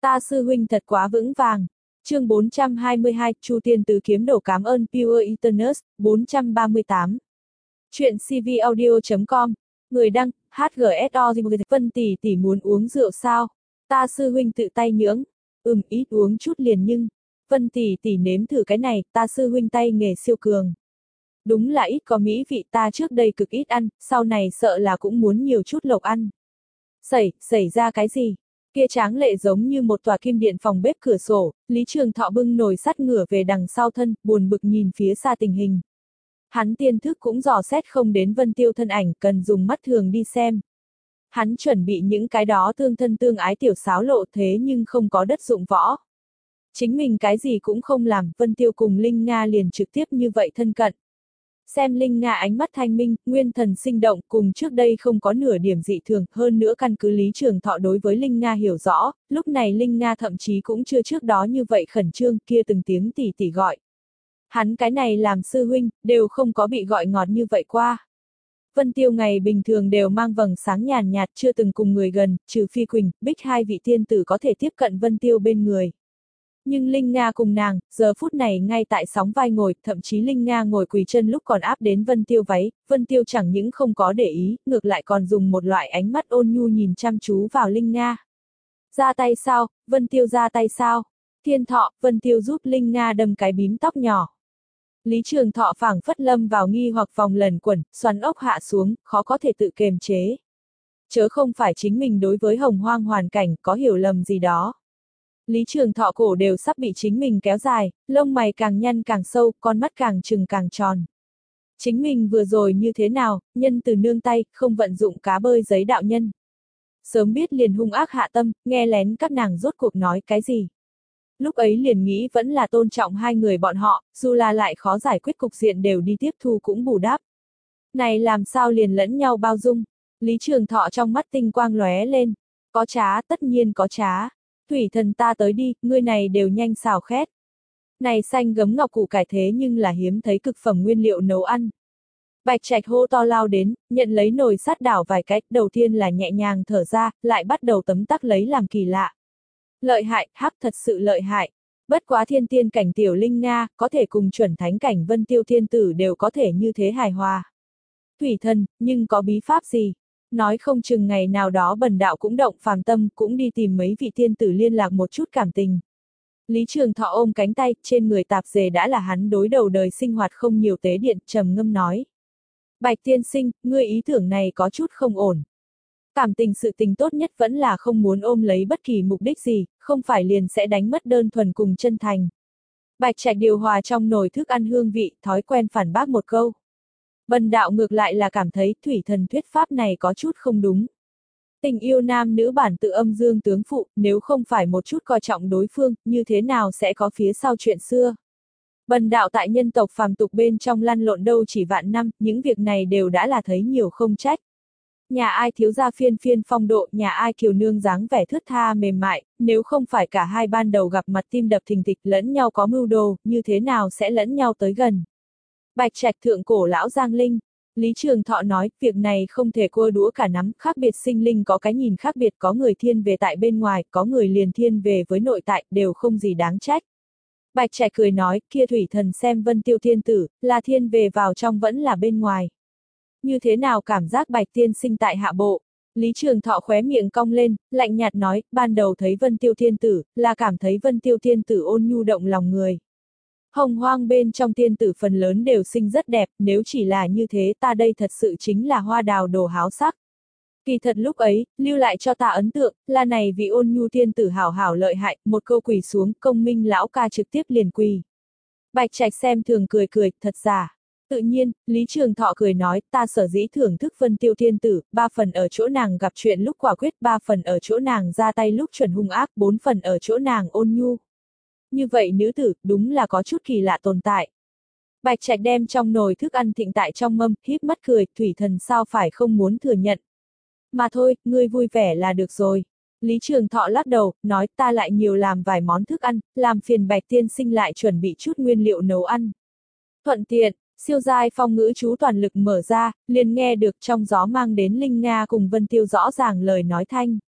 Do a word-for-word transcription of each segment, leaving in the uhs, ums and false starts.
Ta sư huynh thật quá vững vàng. Chương bốn trăm hai mươi hai, Chu Tiên Tứ Kiếm Đổ cảm ơn Pure Eternus, bốn trăm ba mươi tám. Chuyện cvaudio chấm com. Người đăng, hát giê ét o Vân tỷ tỷ muốn uống rượu sao? Ta sư huynh tự tay nhưỡng. Ừm, ít uống chút liền nhưng. Vân tỷ tỷ nếm thử cái này, ta sư huynh tay nghề siêu cường. Đúng là ít có mỹ vị, ta trước đây cực ít ăn, sau này sợ là cũng muốn nhiều chút lộc ăn. Xảy, xảy ra cái gì? Kia tráng lệ giống như một tòa kim điện phòng bếp cửa sổ, Lý Trường Thọ bưng nồi sắt ngửa về đằng sau thân, buồn bực nhìn phía xa tình hình. Hắn tiên thức cũng dò xét không đến Vân Tiêu thân ảnh, cần dùng mắt thường đi xem. Hắn chuẩn bị những cái đó tương thân tương ái tiểu xáo lộ thế nhưng không có đất dụng võ. Chính mình cái gì cũng không làm, Vân Tiêu cùng Linh Nga liền trực tiếp như vậy thân cận. Xem Linh Nga ánh mắt thanh minh, nguyên thần sinh động, cùng trước đây không có nửa điểm dị thường, hơn nữa căn cứ Lý Trường Thọ đối với Linh Nga hiểu rõ, lúc này Linh Nga thậm chí cũng chưa trước đó như vậy khẩn trương, kia từng tiếng tỉ tỉ gọi. Hắn cái này làm sư huynh, đều không có bị gọi ngọt như vậy qua. Vân Tiêu ngày bình thường đều mang vầng sáng nhàn nhạt, chưa từng cùng người gần, trừ Phi Quỳnh, Bích hai vị tiên tử có thể tiếp cận Vân Tiêu bên người. Nhưng Linh Nga cùng nàng, giờ phút này ngay tại sóng vai ngồi, thậm chí Linh Nga ngồi quỳ chân lúc còn áp đến Vân Tiêu váy, Vân Tiêu chẳng những không có để ý, ngược lại còn dùng một loại ánh mắt ôn nhu nhìn chăm chú vào Linh Nga. Ra tay sao, Vân Tiêu ra tay sao? Thiên Thọ, Vân Tiêu giúp Linh Nga đâm cái bím tóc nhỏ. Lý Trường Thọ phảng phất lâm vào nghi hoặc vòng lẩn quẩn, xoắn ốc hạ xuống, khó có thể tự kiềm chế. Chớ không phải chính mình đối với hồng hoang hoàn cảnh có hiểu lầm gì đó. Lý Trường Thọ cổ đều sắp bị chính mình kéo dài, lông mày càng nhăn càng sâu, con mắt càng trừng càng tròn. Chính mình vừa rồi như thế nào, nhân từ nương tay, không vận dụng cá bơi giấy đạo nhân. Sớm biết liền hung ác hạ tâm, nghe lén các nàng rốt cuộc nói cái gì. Lúc ấy liền nghĩ vẫn là tôn trọng hai người bọn họ, dù là lại khó giải quyết cục diện đều đi tiếp thu cũng bù đắp. Này làm sao liền lẫn nhau bao dung. Lý Trường Thọ trong mắt tinh quang lóe lên. Có trá, tất nhiên có trá. Thủy thần ta tới đi, ngươi này đều nhanh xào khét. Này xanh gấm ngọc củ cải thế nhưng là hiếm thấy cực phẩm nguyên liệu nấu ăn. Bạch Trạch hô to lao đến, nhận lấy nồi sắt đảo vài cách, đầu tiên là nhẹ nhàng thở ra, lại bắt đầu tấm tắc lấy làm kỳ lạ. Lợi hại, hắc thật sự lợi hại. Bất quá thiên tiên cảnh tiểu Linh Nga, có thể cùng chuẩn thánh cảnh Vân Tiêu thiên tử đều có thể như thế hài hòa. Thủy thần, nhưng có bí pháp gì? Nói không chừng ngày nào đó bần đạo cũng động phàm tâm, cũng đi tìm mấy vị tiên tử liên lạc một chút cảm tình. Lý Trường Thọ ôm cánh tay, trên người tạp dề đã là hắn đối đầu đời sinh hoạt không nhiều tế điện, trầm ngâm nói. Bạch tiên sinh, ngươi ý tưởng này có chút không ổn. Cảm tình sự tình tốt nhất vẫn là không muốn ôm lấy bất kỳ mục đích gì, không phải liền sẽ đánh mất đơn thuần cùng chân thành. Bạch Trạch điều hòa trong nồi thức ăn hương vị, thói quen phản bác một câu. Bần đạo ngược lại là cảm thấy thủy thần thuyết pháp này có chút không đúng. Tình yêu nam nữ bản tự âm dương tướng phụ, nếu không phải một chút coi trọng đối phương, như thế nào sẽ có phía sau chuyện xưa. Bần đạo tại nhân tộc phàm tục bên trong lăn lộn đâu chỉ vạn năm, những việc này đều đã là thấy nhiều không trách. Nhà ai thiếu gia phiên phiên phong độ, nhà ai kiều nương dáng vẻ thướt tha mềm mại, nếu không phải cả hai ban đầu gặp mặt tim đập thình thịch lẫn nhau có mưu đồ, như thế nào sẽ lẫn nhau tới gần. Bạch Trạch thượng cổ lão Giang Linh. Lý Trường Thọ nói, việc này không thể cua đũa cả nắm, khác biệt sinh linh có cái nhìn khác biệt, có người thiên về tại bên ngoài, có người liền thiên về với nội tại, đều không gì đáng trách. Bạch Trạch cười nói, kia thủy thần xem Vân Tiêu thiên tử, là thiên về vào trong vẫn là bên ngoài. Như thế nào cảm giác Bạch tiên sinh tại hạ bộ? Lý Trường Thọ khóe miệng cong lên, lạnh nhạt nói, ban đầu thấy Vân Tiêu thiên tử, là cảm thấy Vân Tiêu thiên tử ôn nhu động lòng người. Hồng hoang bên trong tiên tử phần lớn đều sinh rất đẹp, nếu chỉ là như thế ta đây thật sự chính là hoa đào đồ háo sắc. Kỳ thật lúc ấy, lưu lại cho ta ấn tượng, là này vì ôn nhu tiên tử hảo hảo lợi hại, một câu quỳ xuống, công minh lão ca trực tiếp liền quỳ. Bạch Trạch xem thường cười cười, thật giả. Tự nhiên, Lý Trường Thọ cười nói, ta sở dĩ thưởng thức Vân Tiêu thiên tử, ba phần ở chỗ nàng gặp chuyện lúc quả quyết, ba phần ở chỗ nàng ra tay lúc chuẩn hung ác, bốn phần ở chỗ nàng ôn nhu. Như vậy nữ tử, đúng là có chút kỳ lạ tồn tại. Bạch Trạch đem trong nồi thức ăn thịnh tại trong mâm, híp mắt cười, thủy thần sao phải không muốn thừa nhận. Mà thôi, ngươi vui vẻ là được rồi. Lý Trường Thọ lắc đầu, nói ta lại nhiều làm vài món thức ăn, làm phiền Bạch tiên sinh lại chuẩn bị chút nguyên liệu nấu ăn. Thuận tiện, siêu giai phong ngữ chú toàn lực mở ra, liền nghe được trong gió mang đến Linh Nga cùng Vân Tiêu rõ ràng lời nói thanh.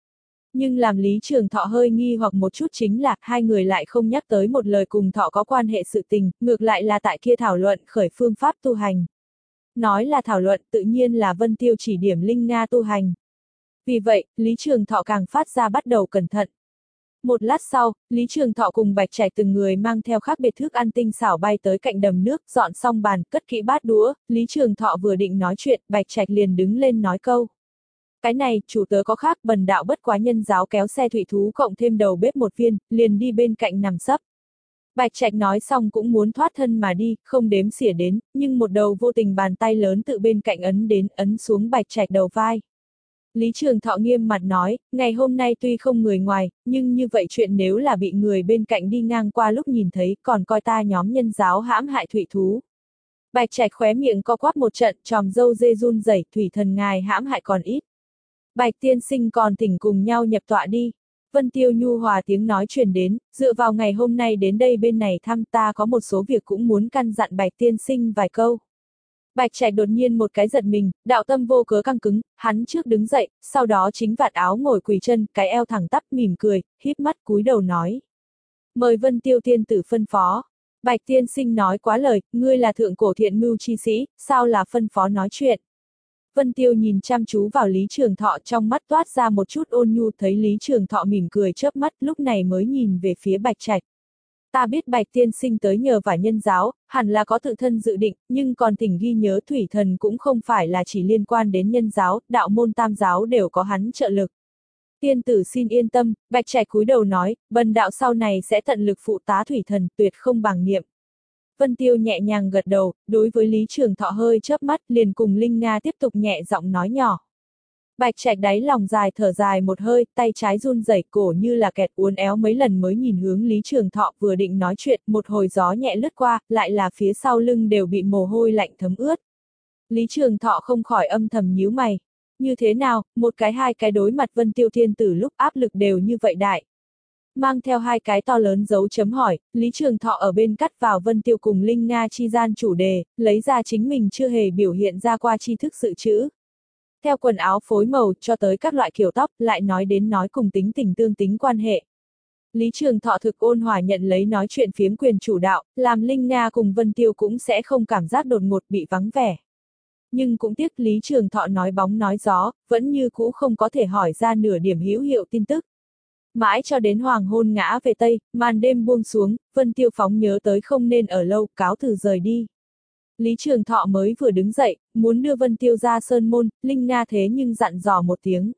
Nhưng làm Lý Trường Thọ hơi nghi hoặc một chút chính là hai người lại không nhắc tới một lời cùng Thọ có quan hệ sự tình, ngược lại là tại kia thảo luận khởi phương pháp tu hành. Nói là thảo luận tự nhiên là Vân Tiêu chỉ điểm Linh Nga tu hành. Vì vậy, Lý Trường Thọ càng phát ra bắt đầu cẩn thận. Một lát sau, Lý Trường Thọ cùng Bạch Trạch từng người mang theo khác biệt thức ăn tinh xảo bay tới cạnh đầm nước, dọn xong bàn, cất kỹ bát đũa, Lý Trường Thọ vừa định nói chuyện, Bạch Trạch liền đứng lên nói câu. Cái này, chủ tớ có khác, bần đạo bất quá nhân giáo kéo xe thủy thú cộng thêm đầu bếp một viên, liền đi bên cạnh nằm sấp. Bạch Trạch nói xong cũng muốn thoát thân mà đi, không đếm xỉa đến, nhưng một đầu vô tình bàn tay lớn tự bên cạnh ấn đến, ấn xuống Bạch Trạch đầu vai. Lý Trường Thọ nghiêm mặt nói, ngày hôm nay tuy không người ngoài, nhưng như vậy chuyện nếu là bị người bên cạnh đi ngang qua lúc nhìn thấy, còn coi ta nhóm nhân giáo hãm hại thủy thú. Bạch Trạch khóe miệng co quắp một trận, tròm râu dê run rẩy, thủy thần ngài hãm hại còn ít. Bạch tiên sinh còn thỉnh cùng nhau nhập tọa đi. Vân Tiêu nhu hòa tiếng nói truyền đến, dựa vào ngày hôm nay đến đây bên này thăm ta có một số việc cũng muốn căn dặn Bạch tiên sinh vài câu. Bạch Trạch đột nhiên một cái giật mình, đạo tâm vô cớ căng cứng, hắn trước đứng dậy, sau đó chính vạt áo ngồi quỳ chân, cái eo thẳng tắp mỉm cười, híp mắt cúi đầu nói. Mời Vân Tiêu tiên tử phân phó. Bạch tiên sinh nói quá lời, ngươi là thượng cổ thiện mưu chi sĩ, sao là phân phó nói chuyện. Vân Tiêu nhìn chăm chú vào Lý Trường Thọ, trong mắt toát ra một chút ôn nhu, thấy Lý Trường Thọ mỉm cười chớp mắt, lúc này mới nhìn về phía Bạch Trạch. Ta biết Bạch tiên sinh tới nhờ vả nhân giáo, hẳn là có tự thân dự định, nhưng còn thỉnh ghi nhớ thủy thần cũng không phải là chỉ liên quan đến nhân giáo, đạo môn tam giáo đều có hắn trợ lực. Tiên tử xin yên tâm, Bạch Trạch cúi đầu nói, bần đạo sau này sẽ tận lực phụ tá thủy thần, tuyệt không bàng niệm. Vân Tiêu nhẹ nhàng gật đầu, đối với Lý Trường Thọ hơi chớp mắt, liền cùng Linh Nga tiếp tục nhẹ giọng nói nhỏ. Bạch Trạch đáy lòng dài thở dài một hơi, tay trái run rẩy, cổ như là kẹt, uốn éo mấy lần mới nhìn hướng Lý Trường Thọ, vừa định nói chuyện, một hồi gió nhẹ lướt qua, lại là phía sau lưng đều bị mồ hôi lạnh thấm ướt. Lý Trường Thọ không khỏi âm thầm nhíu mày. Như thế nào, một cái hai cái đối mặt Vân Tiêu thiên tử lúc áp lực đều như vậy đại. Mang theo hai cái to lớn dấu chấm hỏi, Lý Trường Thọ ở bên cắt vào Vân Tiêu cùng Linh Nga chi gian chủ đề, lấy ra chính mình chưa hề biểu hiện ra qua tri thức dự trữ. Theo quần áo phối màu cho tới các loại kiểu tóc, lại nói đến nói cùng tính tình tương tính quan hệ. Lý Trường Thọ thực ôn hòa nhận lấy nói chuyện phiếm quyền chủ đạo, làm Linh Nga cùng Vân Tiêu cũng sẽ không cảm giác đột ngột bị vắng vẻ. Nhưng cũng tiếc Lý Trường Thọ nói bóng nói gió, vẫn như cũ không có thể hỏi ra nửa điểm hữu hiệu tin tức. Mãi cho đến hoàng hôn ngã về Tây, màn đêm buông xuống, Vân Tiêu phóng nhớ tới không nên ở lâu, cáo từ rời đi. Lý Trường Thọ mới vừa đứng dậy, muốn đưa Vân Tiêu ra sơn môn, Linh Nga thế nhưng dặn dò một tiếng.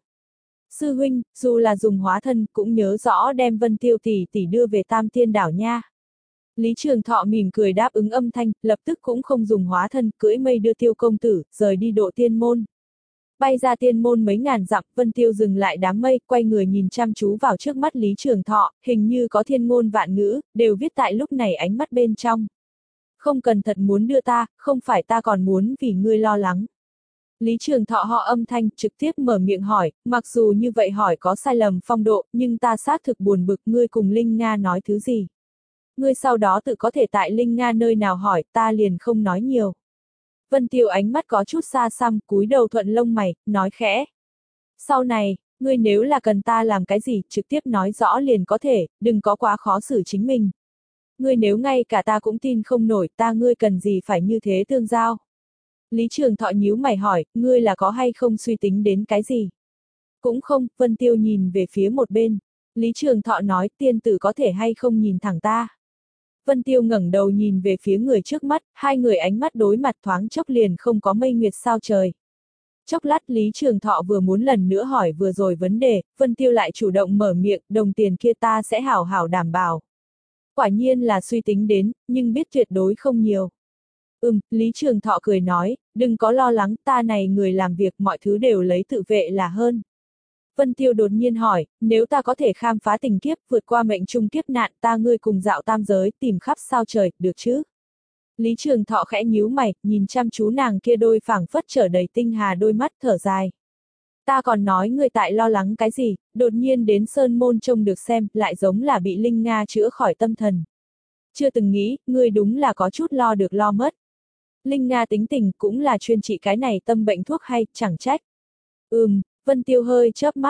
Sư huynh, dù là dùng hóa thân, cũng nhớ rõ đem Vân Tiêu tỷ tỷ đưa về Tam Tiên đảo nha. Lý Trường Thọ mỉm cười đáp ứng âm thanh, lập tức cũng không dùng hóa thân, cưỡi mây đưa Tiêu công tử, rời đi độ tiên môn. Bay ra tiên môn mấy ngàn dặm, Vân Tiêu dừng lại đám mây, quay người nhìn chăm chú vào trước mắt Lý Trường Thọ, hình như có thiên ngôn vạn ngữ, đều viết tại lúc này ánh mắt bên trong. Không cần thật muốn đưa ta, không phải ta còn muốn vì ngươi lo lắng. Lý Trường Thọ họ âm thanh, trực tiếp mở miệng hỏi, mặc dù như vậy hỏi có sai lầm phong độ, nhưng ta xác thực buồn bực ngươi cùng Linh Nga nói thứ gì. Ngươi sau đó tự có thể tại Linh Nga nơi nào hỏi, ta liền không nói nhiều. Vân Tiêu ánh mắt có chút xa xăm, cúi đầu thuận lông mày, nói khẽ. Sau này, ngươi nếu là cần ta làm cái gì, trực tiếp nói rõ liền có thể, đừng có quá khó xử chính mình. Ngươi nếu ngay cả ta cũng tin không nổi, ta ngươi cần gì phải như thế tương giao. Lý Trường Thọ nhíu mày hỏi, ngươi là có hay không suy tính đến cái gì? Cũng không, Vân Tiêu nhìn về phía một bên. Lý Trường Thọ nói, tiên tử có thể hay không nhìn thẳng ta. Vân Tiêu ngẩng đầu nhìn về phía người trước mắt, hai người ánh mắt đối mặt thoáng chốc liền không có mây nguyệt sao trời. Chốc lát Lý Trường Thọ vừa muốn lần nữa hỏi vừa rồi vấn đề, Vân Tiêu lại chủ động mở miệng, đồng tiền kia ta sẽ hảo hảo đảm bảo. Quả nhiên là suy tính đến, nhưng biết tuyệt đối không nhiều. Ừm, Lý Trường Thọ cười nói, đừng có lo lắng, ta này người làm việc mọi thứ đều lấy tự vệ là hơn. Vân Tiêu đột nhiên hỏi, nếu ta có thể khám phá tình kiếp, vượt qua mệnh trung kiếp nạn, ta ngươi cùng dạo tam giới, tìm khắp sao trời, được chứ? Lý Trường Thọ khẽ nhíu mày, nhìn chăm chú nàng kia đôi phảng phất trở đầy tinh hà đôi mắt thở dài. Ta còn nói ngươi tại lo lắng cái gì, đột nhiên đến sơn môn trông được xem, lại giống là bị Linh Nga chữa khỏi tâm thần. Chưa từng nghĩ, ngươi đúng là có chút lo được lo mất. Linh Nga tính tình cũng là chuyên trị cái này tâm bệnh thuốc hay, chẳng trách. Ừm, Vân Tiêu hơi chớp mắt,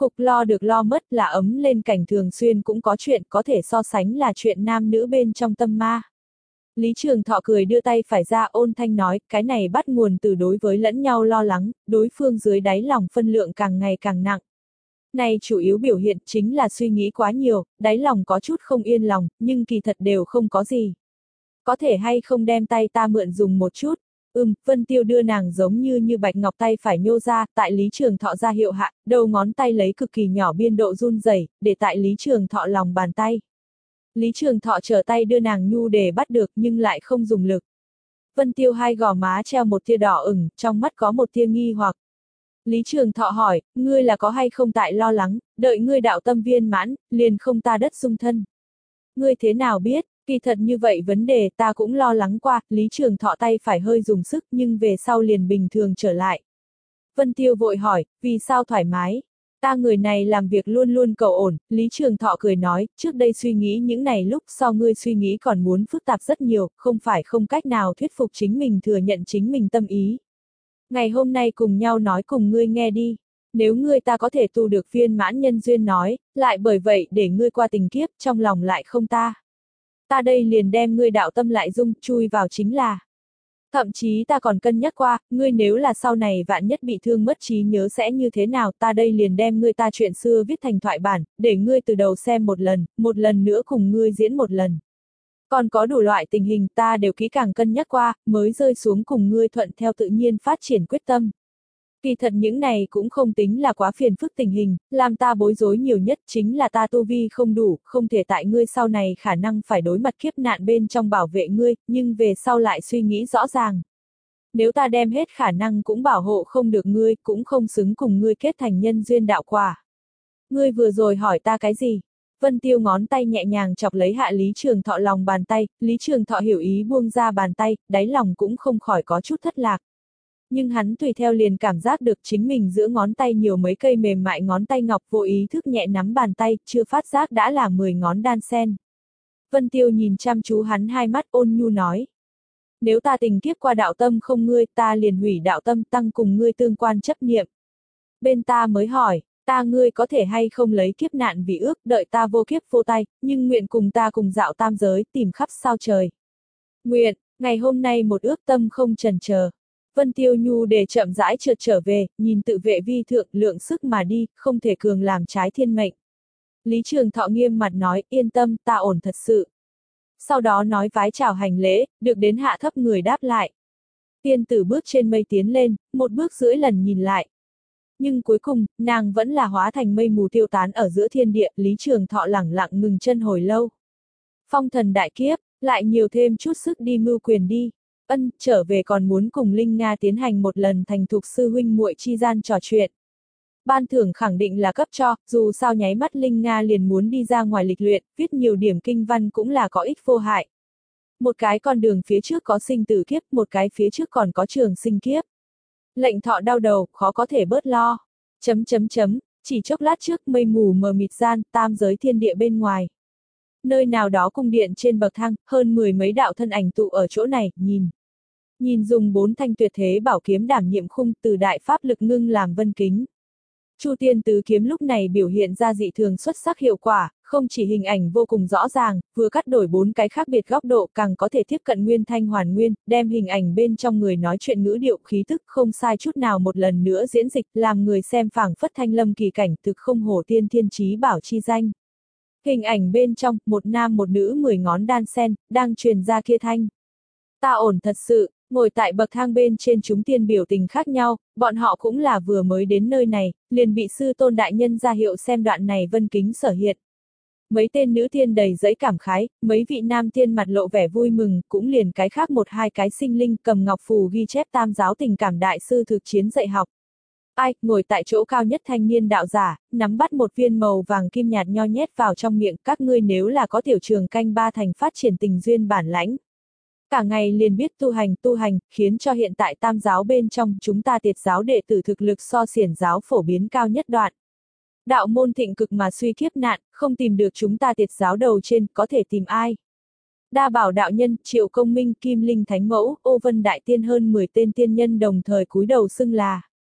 Khục lo được lo mất là ấm lên cảnh thường xuyên cũng có chuyện có thể so sánh là chuyện nam nữ bên trong tâm ma. Lý Trường Thọ cười đưa tay phải ra ôn thanh nói, cái này bắt nguồn từ đối với lẫn nhau lo lắng, đối phương dưới đáy lòng phân lượng càng ngày càng nặng. Này chủ yếu biểu hiện chính là suy nghĩ quá nhiều, đáy lòng có chút không yên lòng, nhưng kỳ thật đều không có gì. Có thể hay không đem tay ta mượn dùng một chút. Ừm, Vân Tiêu đưa nàng giống như như bạch ngọc tay phải nhô ra, tại Lý Trường Thọ ra hiệu hạ, đầu ngón tay lấy cực kỳ nhỏ biên độ run rẩy, để tại Lý Trường Thọ lòng bàn tay. Lý Trường Thọ trở tay đưa nàng nhu để bắt được nhưng lại không dùng lực. Vân Tiêu hai gò má treo một tia đỏ ửng, trong mắt có một tia nghi hoặc. Lý Trường Thọ hỏi, ngươi là có hay không tại lo lắng, đợi ngươi đạo tâm viên mãn, liền không ta đất dung thân. Ngươi thế nào biết, kỳ thật như vậy vấn đề ta cũng lo lắng qua, Lý Trường Thọ tay phải hơi dùng sức nhưng về sau liền bình thường trở lại. Vân Tiêu vội hỏi, vì sao thoải mái? Ta người này làm việc luôn luôn cầu ổn, Lý Trường Thọ cười nói, trước đây suy nghĩ những này lúc sau ngươi suy nghĩ còn muốn phức tạp rất nhiều, không phải không cách nào thuyết phục chính mình thừa nhận chính mình tâm ý. Ngày hôm nay cùng nhau nói cùng ngươi nghe đi. Nếu ngươi ta có thể tu được viên mãn nhân duyên nói, lại bởi vậy để ngươi qua tình kiếp, trong lòng lại không ta. Ta đây liền đem ngươi đạo tâm lại dung, chui vào chính là. Thậm chí ta còn cân nhắc qua, ngươi nếu là sau này vạn nhất bị thương mất trí nhớ sẽ như thế nào, ta đây liền đem ngươi ta chuyện xưa viết thành thoại bản, để ngươi từ đầu xem một lần, một lần nữa cùng ngươi diễn một lần. Còn có đủ loại tình hình ta đều kỹ càng cân nhắc qua, mới rơi xuống cùng ngươi thuận theo tự nhiên phát triển quyết tâm. Kỳ thật những này cũng không tính là quá phiền phức tình hình, làm ta bối rối nhiều nhất chính là ta tu vi không đủ, không thể tại ngươi sau này khả năng phải đối mặt kiếp nạn bên trong bảo vệ ngươi, nhưng về sau lại suy nghĩ rõ ràng. Nếu ta đem hết khả năng cũng bảo hộ không được ngươi, cũng không xứng cùng ngươi kết thành nhân duyên đạo quả. Ngươi vừa rồi hỏi ta cái gì? Vân Tiêu ngón tay nhẹ nhàng chọc lấy hạ Lý Trường Thọ lòng bàn tay, Lý Trường Thọ hiểu ý buông ra bàn tay, đáy lòng cũng không khỏi có chút thất lạc. Nhưng hắn tùy theo liền cảm giác được chính mình giữa ngón tay nhiều mấy cây mềm mại ngón tay ngọc vô ý thức nhẹ nắm bàn tay, chưa phát giác đã là mười ngón đan sen. Vân Tiêu nhìn chăm chú hắn hai mắt ôn nhu nói. Nếu ta tình kiếp qua đạo tâm không ngươi, ta liền hủy đạo tâm tăng cùng ngươi tương quan chấp niệm. Bên ta mới hỏi, ta ngươi có thể hay không lấy kiếp nạn vì ước, đợi ta vô kiếp vô tay, nhưng nguyện cùng ta cùng dạo tam giới, tìm khắp sao trời. Nguyện, ngày hôm nay một ước tâm không chần chờ. Vân Tiêu Nhu để chậm rãi trượt trở về, nhìn tự vệ vi thượng lượng sức mà đi, không thể cường làm trái thiên mệnh. Lý Trường Thọ nghiêm mặt nói, yên tâm, ta ổn thật sự. Sau đó nói vái chào hành lễ, được đến hạ thấp người đáp lại. Tiên tử bước trên mây tiến lên, một bước rưỡi lần nhìn lại. Nhưng cuối cùng, nàng vẫn là hóa thành mây mù tiêu tán ở giữa thiên địa, Lý Trường Thọ lẳng lặng ngừng chân hồi lâu. Phong thần đại kiếp, lại nhiều thêm chút sức đi mưu quyền đi. Ân, trở về còn muốn cùng Linh Nga tiến hành một lần thành thục sư huynh muội chi gian trò chuyện. Ban thưởng khẳng định là cấp cho, dù sao nháy mắt Linh Nga liền muốn đi ra ngoài lịch luyện, viết nhiều điểm kinh văn cũng là có ích vô hại. Một cái con đường phía trước có sinh tử kiếp, một cái phía trước còn có trường sinh kiếp. Lệnh Thọ đau đầu, khó có thể bớt lo. Chấm chấm chấm, chỉ chốc lát trước mây mù mờ mịt gian, tam giới thiên địa bên ngoài. Nơi nào đó cung điện trên bậc thang, hơn mười mấy đạo thân ảnh tụ ở chỗ này, nhìn. Nhìn dùng bốn thanh tuyệt thế bảo kiếm đảm nhiệm khung từ đại pháp lực ngưng làm vân kính. Chu Tiên Tứ kiếm lúc này biểu hiện ra dị thường xuất sắc hiệu quả, không chỉ hình ảnh vô cùng rõ ràng, vừa cắt đổi bốn cái khác biệt góc độ càng có thể tiếp cận nguyên thanh hoàn nguyên, đem hình ảnh bên trong người nói chuyện ngữ điệu khí thức không sai chút nào một lần nữa diễn dịch, làm người xem phảng phất thanh lâm kỳ cảnh thực không hổ tiên thiên chí bảo chi danh. Hình ảnh bên trong, một nam một nữ mười ngón đan sen, đang truyền ra kia thanh. Ta ổn thật sự. Ngồi tại bậc thang bên trên chúng tiên biểu tình khác nhau, bọn họ cũng là vừa mới đến nơi này, liền bị sư tôn đại nhân ra hiệu xem đoạn này vân kính sở hiện. Mấy tên nữ tiên đầy giấy cảm khái, mấy vị nam tiên mặt lộ vẻ vui mừng, cũng liền cái khác một hai cái sinh linh cầm ngọc phù ghi chép tam giáo tình cảm đại sư thực chiến dạy học. Ai, ngồi tại chỗ cao nhất thanh niên đạo giả, nắm bắt một viên màu vàng kim nhạt nho nhét vào trong miệng, các ngươi nếu là có tiểu trường canh ba thành phát triển tình duyên bản lãnh. Cả ngày liền biết tu hành tu hành, khiến cho hiện tại tam giáo bên trong chúng ta tiệt giáo đệ tử thực lực so xiển giáo phổ biến cao nhất đoạn. Đạo môn thịnh cực mà suy kiếp nạn, không tìm được chúng ta tiệt giáo đầu trên, có thể tìm ai? Đa Bảo đạo nhân, Triệu Công Minh, Kim Linh Thánh Mẫu, Ô Vân Đại Tiên hơn mười tên tiên nhân đồng thời cúi đầu xưng là.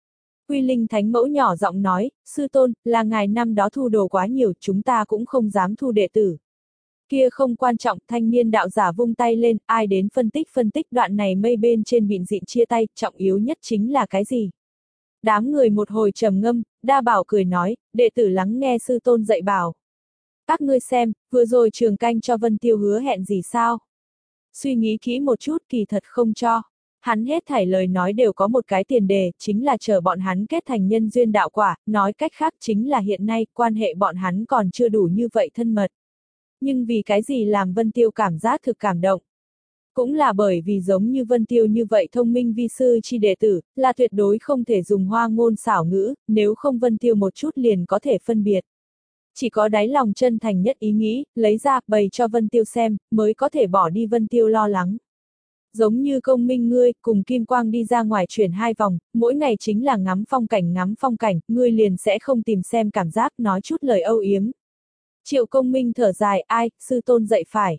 Quy Linh Thánh Mẫu nhỏ giọng nói, sư tôn, là ngài năm đó thu đồ quá nhiều, chúng ta cũng không dám thu đệ tử. Kia không quan trọng, thanh niên đạo giả vung tay lên, ai đến phân tích phân tích đoạn này mây bên trên bịn dịn chia tay, trọng yếu nhất chính là cái gì? Đám người một hồi trầm ngâm, Đa Bảo cười nói, đệ tử lắng nghe sư tôn dạy bảo. Các ngươi xem, vừa rồi Trường Canh cho Vân Tiêu hứa hẹn gì sao? Suy nghĩ kỹ một chút, kỳ thật không cho. Hắn hết thảy lời nói đều có một cái tiền đề, chính là chờ bọn hắn kết thành nhân duyên đạo quả, nói cách khác chính là hiện nay, quan hệ bọn hắn còn chưa đủ như vậy thân mật. Nhưng vì cái gì làm Vân Tiêu cảm giác thực cảm động? Cũng là bởi vì giống như Vân Tiêu như vậy thông minh vi sư chi đệ tử, là tuyệt đối không thể dùng hoa ngôn xảo ngữ, nếu không Vân Tiêu một chút liền có thể phân biệt. Chỉ có đáy lòng chân thành nhất ý nghĩ, lấy ra, bày cho Vân Tiêu xem, mới có thể bỏ đi Vân Tiêu lo lắng. Giống như công minh ngươi, cùng Kim Quang đi ra ngoài chuyển hai vòng, mỗi ngày chính là ngắm phong cảnh ngắm phong cảnh, ngươi liền sẽ không tìm xem cảm giác nói chút lời âu yếm. Triệu công minh thở dài, ai, sư tôn dạy phải.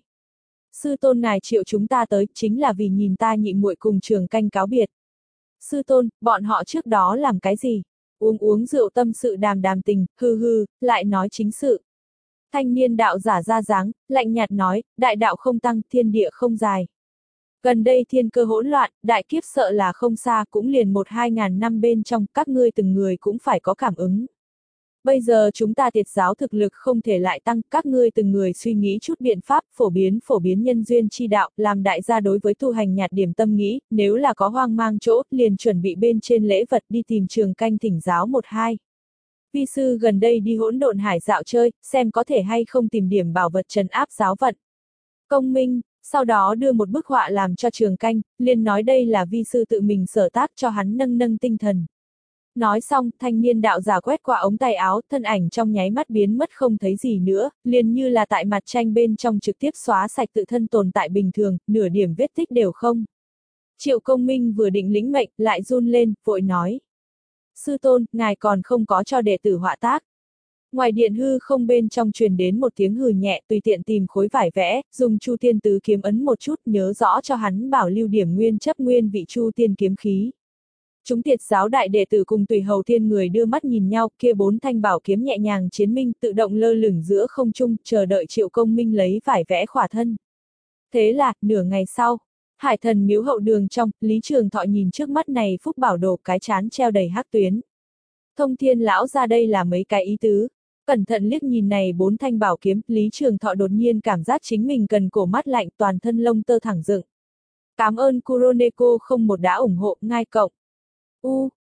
Sư tôn ngài triệu chúng ta tới, chính là vì nhìn ta nhị muội cùng Trường Canh cáo biệt. Sư tôn, bọn họ trước đó làm cái gì? Uống uống rượu tâm sự đàm đàm tình, hư hư, lại nói chính sự. Thanh niên đạo giả ra dáng, lạnh nhạt nói, đại đạo không tăng, thiên địa không dài. Gần đây thiên cơ hỗn loạn, đại kiếp sợ là không xa, cũng liền một hai ngàn năm bên trong, các ngươi từng người cũng phải có cảm ứng. Bây giờ chúng ta tiệt giáo thực lực không thể lại tăng, các ngươi từng người suy nghĩ chút biện pháp, phổ biến phổ biến nhân duyên chi đạo, làm đại gia đối với tu hành nhạt điểm tâm nghĩ, nếu là có hoang mang chỗ, liền chuẩn bị bên trên lễ vật đi tìm Trường Canh thỉnh giáo một hai. Vi sư gần đây đi hỗn độn hải dạo chơi, xem có thể hay không tìm điểm bảo vật trấn áp giáo vận. Công minh, sau đó đưa một bức họa làm cho Trường Canh, liền nói đây là vi sư tự mình sở tác cho hắn nâng nâng tinh thần. Nói xong, thanh niên đạo giả quét qua ống tay áo, thân ảnh trong nháy mắt biến mất không thấy gì nữa, liền như là tại mặt tranh bên trong trực tiếp xóa sạch tự thân tồn tại bình thường, nửa điểm vết tích đều không. Triệu công minh vừa định lĩnh mệnh, lại run lên, vội nói. Sư tôn, ngài còn không có cho đệ tử họa tác. Ngoài điện hư không bên trong truyền đến một tiếng hừ nhẹ, tùy tiện tìm khối vải vẽ, dùng Chu Tiên Tứ kiếm ấn một chút, nhớ rõ cho hắn bảo lưu điểm nguyên chấp nguyên vị Chu Tiên kiếm khí. Chúng tiệt giáo đại đệ tử cùng tùy hầu thiên người đưa mắt nhìn nhau, kia bốn thanh bảo kiếm nhẹ nhàng chiến minh tự động lơ lửng giữa không trung, chờ đợi Triệu công minh lấy vải vẽ khỏa thân. Thế là, nửa ngày sau, Hải Thần miếu hậu đường trong, Lý Trường Thọ nhìn trước mắt này phúc bảo đồ, cái chán treo đầy hắc tuyến. Thông Thiên lão ra đây là mấy cái ý tứ. Cẩn thận liếc nhìn này bốn thanh bảo kiếm, Lý Trường Thọ đột nhiên cảm giác chính mình cần cổ mắt lạnh, toàn thân lông tơ thẳng dựng. Cảm ơn Kuroneko không một đã ủng hộ, ngai cộng. U,